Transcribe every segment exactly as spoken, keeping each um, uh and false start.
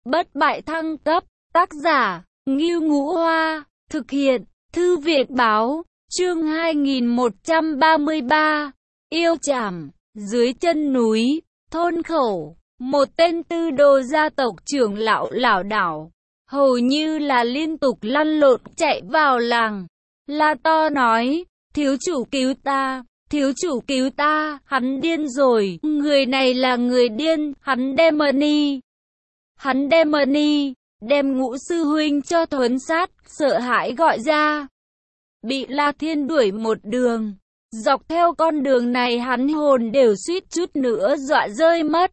Bất bại thăng cấp, tác giả, Ngưu Ngũ Hoa, thực hiện, Thư viện Báo, chương hai nghìn một trăm ba mươi ba, yêu trảm, dưới chân núi, thôn khẩu, một tên tư đồ gia tộc trưởng lão lảo đảo, hầu như là liên tục lăn lộn chạy vào làng, la to nói, thiếu chủ cứu ta. Thiếu chủ cứu ta, hắn điên rồi, người này là người điên, hắn Demony. Hắn Demony, đem Ngũ sư huynh cho thuấn sát, sợ hãi gọi ra. Bị La Thiên đuổi một đường, dọc theo con đường này hắn hồn đều suýt chút nữa dọa rơi mất.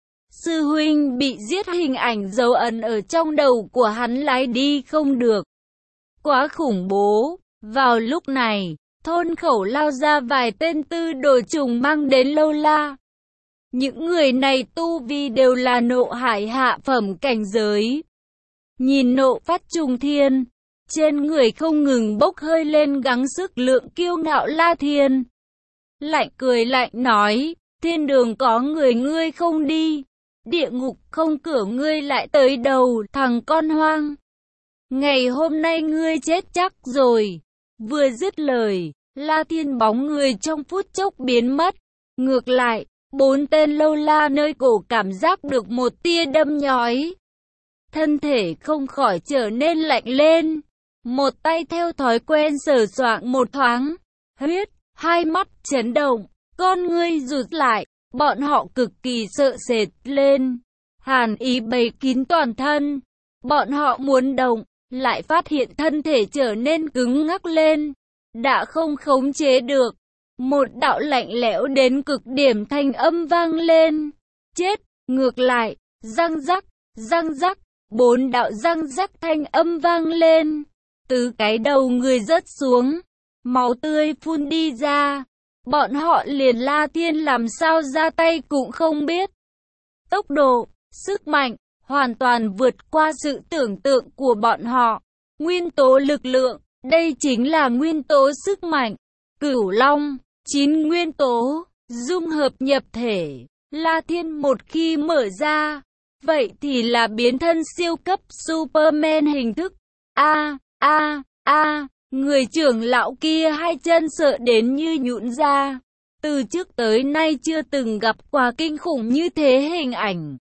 Sư huynh bị giết, hình ảnh dấu ấn ở trong đầu của hắn lái đi không được. Quá khủng bố, vào lúc này. Thôn khẩu lao ra vài tên tư đồ trùng mang đến lâu la. Những người này tu vi đều là nộ hải hạ phẩm cảnh giới. Nhìn nộ phát trùng thiên, trên người không ngừng bốc hơi lên gắng sức lượng kiêu ngạo La Thiên. Lạnh cười lạnh nói, thiên đường có người ngươi không đi, địa ngục không cửa ngươi lại tới đầu, thằng con hoang. Ngày hôm nay ngươi chết chắc rồi. Vừa dứt lời, La Thiên bóng người trong phút chốc biến mất. Ngược lại, bốn tên lâu la nơi cổ cảm giác được một tia đâm nhói. Thân thể không khỏi trở nên lạnh lên. Một tay theo thói quen sờ soạng một thoáng. Huyết, hai mắt chấn động, con ngươi rụt lại. Bọn họ cực kỳ sợ sệt lên. Hàn ý bầy kín toàn thân. Bọn họ muốn động, lại phát hiện thân thể trở nên cứng ngắc lên. Đã không khống chế được. Một đạo lạnh lẽo đến cực điểm thanh âm vang lên. Chết, ngược lại, răng rắc, răng rắc, bốn đạo răng rắc thanh âm vang lên. Từ cái đầu người rớt xuống, máu tươi phun đi ra. Bọn họ liền La Thiên làm sao ra tay cũng không biết. Tốc độ, sức mạnh, hoàn toàn vượt qua sự tưởng tượng của bọn họ. Nguyên tố lực lượng, đây chính là nguyên tố sức mạnh. Cửu Long, chín nguyên tố, dung hợp nhập thể. La Thiên một khi mở ra, vậy thì là biến thân siêu cấp Superman hình thức. A, a, a, người trưởng lão kia hai chân sợ đến như nhũn ra. Từ trước tới nay chưa từng gặp qua kinh khủng như thế hình ảnh.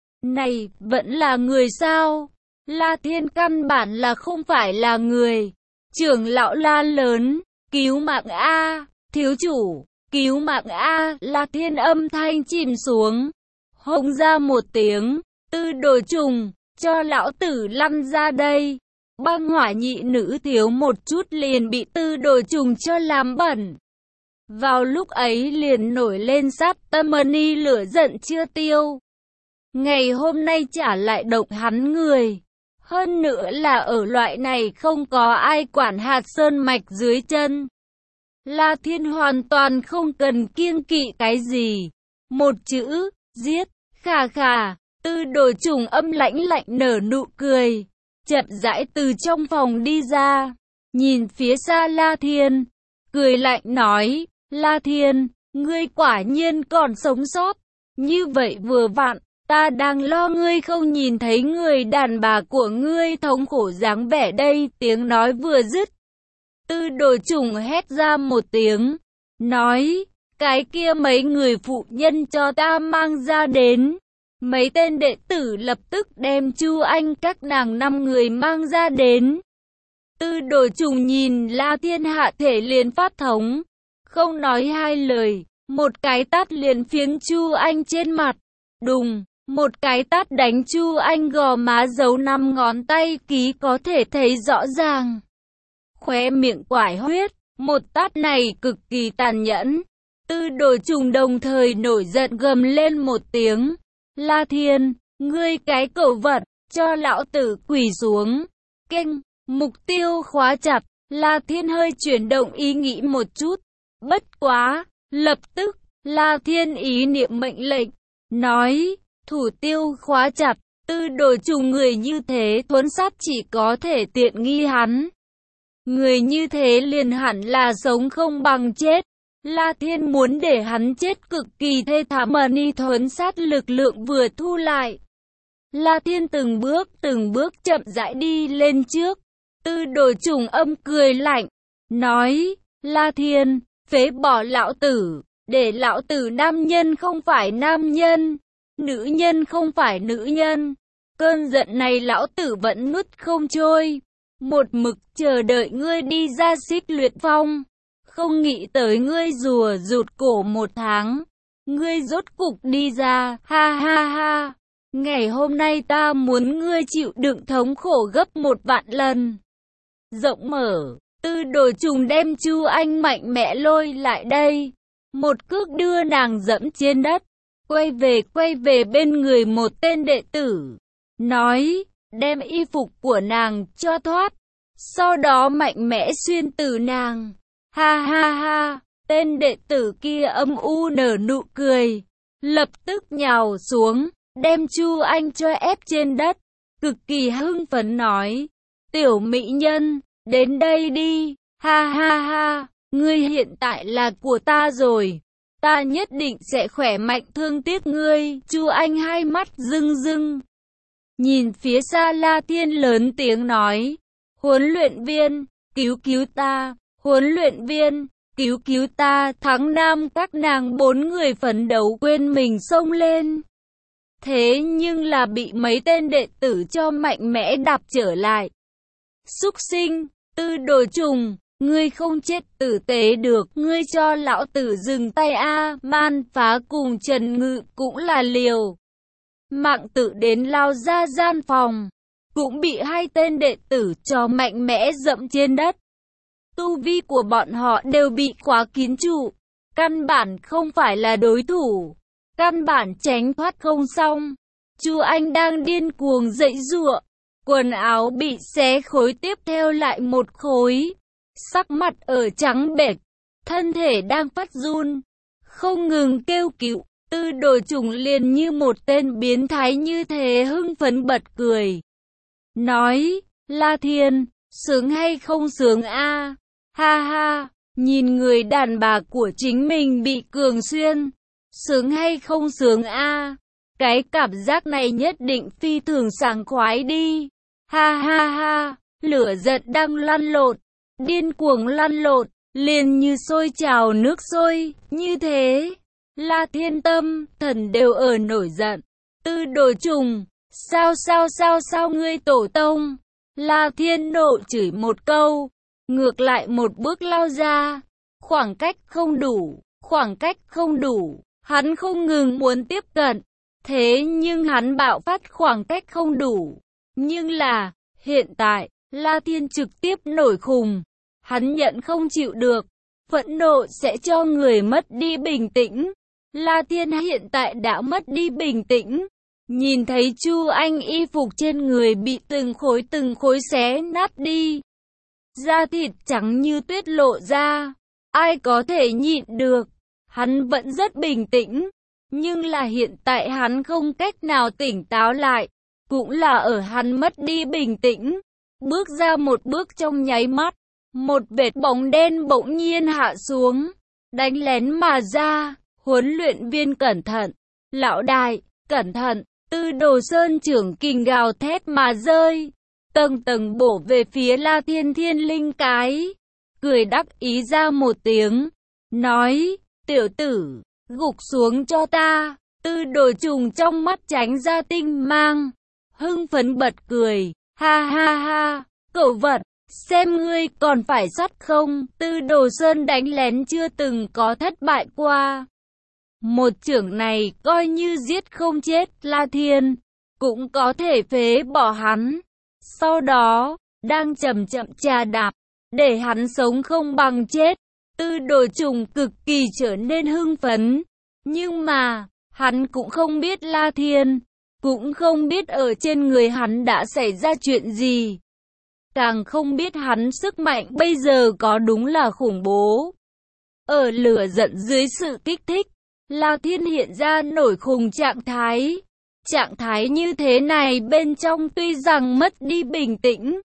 Này, vẫn là người sao? La Thiên căn bản là không phải là người. Trưởng lão la lớn, cứu mạng A, thiếu chủ, cứu mạng A, La Thiên âm thanh chìm xuống. Hống ra một tiếng, tư đồ trùng, cho lão tử lăn ra đây. Băng hỏa nhị nữ thiếu một chút liền bị tư đồ trùng cho làm bẩn. Vào lúc ấy liền nổi lên sát tâm ni lửa giận chưa tiêu. Ngày hôm nay trả lại độc hắn người. Hơn nữa là ở loại này không có ai quản hạt sơn mạch dưới chân. La Thiên hoàn toàn không cần kiêng kỵ cái gì. Một chữ, giết, khà khà, tư đồ trùng âm lãnh lạnh nở nụ cười. Chậm rãi từ trong phòng đi ra, nhìn phía xa La Thiên, cười lạnh nói, La Thiên, ngươi quả nhiên còn sống sót, như vậy vừa vặn. Ta đang lo ngươi không nhìn thấy người đàn bà của ngươi thống khổ dáng vẻ đây. Tiếng nói vừa dứt, tư đồ trùng hét ra một tiếng, nói, cái kia mấy người phụ nhân cho ta mang ra đến. Mấy tên đệ tử lập tức đem Chu Anh các nàng năm người mang ra đến. Tư đồ trùng nhìn La Thiên hạ thể liền phát thống, không nói hai lời, một cái tát liền phiến Chu Anh trên mặt, đùng. Một cái tát đánh Chu Anh gò má dấu năm ngón tay ký có thể thấy rõ ràng. Khóe miệng quải huyết, một tát này cực kỳ tàn nhẫn. Tư đồ trùng đồng thời nổi giận gầm lên một tiếng. La Thiên, ngươi cái cẩu vật, cho lão tử quỳ xuống. Kênh, mục tiêu khóa chặt, La Thiên hơi chuyển động ý nghĩ một chút. Bất quá, lập tức, La Thiên ý niệm mệnh lệnh, nói. Thủ tiêu khóa chặt, tư đồ trùng người như thế thuấn sát chỉ có thể tiện nghi hắn. Người như thế liền hẳn là sống không bằng chết. La Thiên muốn để hắn chết cực kỳ thê thảm. Ni thuấn sát lực lượng vừa thu lại, La Thiên từng bước từng bước chậm rãi đi lên trước. Tư Đồ Trùng âm cười lạnh, nói, La Thiên, phế bỏ lão tử, để lão tử nam nhân không phải nam nhân, nữ nhân không phải nữ nhân. Cơn giận này lão tử vẫn nuốt không trôi, một mực chờ đợi ngươi đi ra Xích Luyện Phong. Không nghĩ tới ngươi rùa rụt cổ một tháng, ngươi rốt cục đi ra, ha ha ha. Ngày hôm nay ta muốn ngươi chịu đựng thống khổ gấp một vạn lần. Rộng mở, Tư Đồ Trùng đem Chu Anh mạnh mẽ lôi lại đây, một cước đưa nàng dẫm trên đất, quay về quay về bên người một tên đệ tử, nói, đem y phục của nàng cho thoát, sau đó mạnh mẽ xuyên từ nàng. Ha ha ha, tên đệ tử kia âm u nở nụ cười, lập tức nhào xuống, đem Chu Anh cho ép trên đất, cực kỳ hưng phấn nói, tiểu mỹ nhân, đến đây đi, ha ha ha, ngươi hiện tại là của ta rồi, ta nhất định sẽ khỏe mạnh thương tiếc ngươi. Chu Anh hai mắt rưng rưng, nhìn phía xa La Thiên lớn tiếng nói, huấn luyện viên, cứu cứu ta, huấn luyện viên, cứu cứu ta. Thắng Nam các nàng bốn người phấn đấu quên mình xông lên. Thế nhưng là bị mấy tên đệ tử cho mạnh mẽ đạp trở lại. Súc sinh, Tư Đồ Trùng, ngươi không chết tử tế được, ngươi cho lão tử dừng tay a. Man Phá cùng Trần Ngự cũng là liều mạng tự đến lao ra gian phòng, cũng bị hai tên đệ tử cho mạnh mẽ dẫm trên đất. Tu vi của bọn họ đều bị khóa kín trụ, căn bản không phải là đối thủ, căn bản tránh thoát không xong. Chu Anh đang điên cuồng giãy giụa, quần áo bị xé khối tiếp theo lại một khối, sắc mặt ở trắng bệch, thân thể đang phát run, không ngừng kêu cứu. Tư Đồ Trùng liền như một tên biến thái như thế hưng phấn bật cười, nói, La Thiên, sướng hay không sướng a? Ha ha, nhìn người đàn bà của chính mình bị cường xuyên, sướng hay không sướng a? Cái cảm giác này nhất định phi thường sảng khoái đi. Ha ha ha, lửa giận đang lăn lộn, điên cuồng lăn lộn, liền như sôi trào nước sôi, như thế. La Thiên tâm, thần đều ở nổi giận. Tư Đồ Trùng, sao sao sao sao ngươi tổ tông? La Thiên nộ chửi một câu, ngược lại một bước lao ra. Khoảng cách không đủ, khoảng cách không đủ, hắn không ngừng muốn tiếp cận. Thế nhưng hắn bạo phát khoảng cách không đủ. Nhưng là, hiện tại, La Thiên trực tiếp nổi khùng. Hắn nhận không chịu được, phẫn nộ sẽ cho người mất đi bình tĩnh. La Thiên hiện tại đã mất đi bình tĩnh. Nhìn thấy Chu Anh y phục trên người bị từng khối từng khối xé nát đi, da thịt trắng như tuyết lộ ra, ai có thể nhịn được. Hắn vẫn rất bình tĩnh, nhưng là hiện tại hắn không cách nào tỉnh táo lại, cũng là ở hắn mất đi bình tĩnh. Bước ra một bước trong nháy mắt, một vệt bóng đen bỗng nhiên hạ xuống, đánh lén mà ra. Huấn luyện viên cẩn thận, lão đại, cẩn thận. Tư Đồ Sơn trưởng kình gào thét mà rơi, tầng tầng bổ về phía La Thiên Thiên Linh cái, cười đắc ý ra một tiếng, nói, tiểu tử, gục xuống cho ta. Tư Đồ Trùng trong mắt tránh ra tinh mang, hưng phấn bật cười, ha ha ha, cẩu vật, xem ngươi còn phải sắt không. Tư Đồ Sơn đánh lén chưa từng có thất bại qua. Một chưởng này coi như giết không chết La Thiên, cũng có thể phế bỏ hắn. Sau đó, đang chậm chậm chà đạp, để hắn sống không bằng chết. Tư Đồ Trùng cực kỳ trở nên hưng phấn. Nhưng mà, hắn cũng không biết La Thiên, cũng không biết ở trên người hắn đã xảy ra chuyện gì. Càng không biết hắn sức mạnh bây giờ có đúng là khủng bố. Ở lửa giận dưới sự kích thích, La Thiên hiện ra nổi khùng trạng thái. Trạng thái như thế này bên trong tuy rằng mất đi bình tĩnh,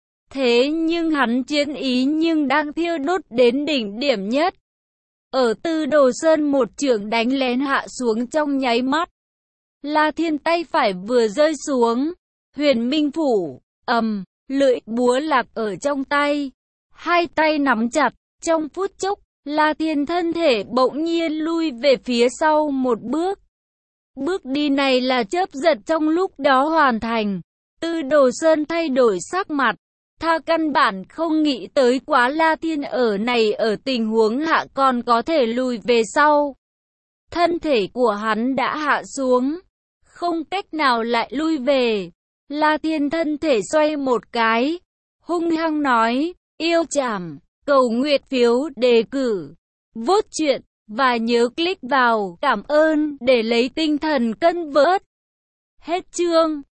thế nhưng hắn chiến ý nhưng đang thiêu đốt đến đỉnh điểm nhất. Ở Tư Đồ Sơn một chưởng đánh lén hạ xuống trong nháy mắt, La Thiên tay phải vừa rơi xuống, Huyền Minh Phủ, ầm, lưỡi búa lạc ở trong tay. Hai tay nắm chặt, trong phút chốc, La Thiên thân thể bỗng nhiên lui về phía sau một bước. Bước đi này là chớp giật trong lúc đó hoàn thành. Tư Đồ Sơn thay đổi sắc mặt, tha căn bản không nghĩ tới quá La Thiên ở này ở tình huống hạ còn có thể lùi về sau. Thân thể của hắn đã hạ xuống, không cách nào lại lui về. La Thiên thân thể xoay một cái, hung hăng nói, yêu trảm, cầu nguyện phiếu đề cử, vote chuyện, và nhớ click vào cảm ơn để lấy tinh thần cân vớt. Hết chương.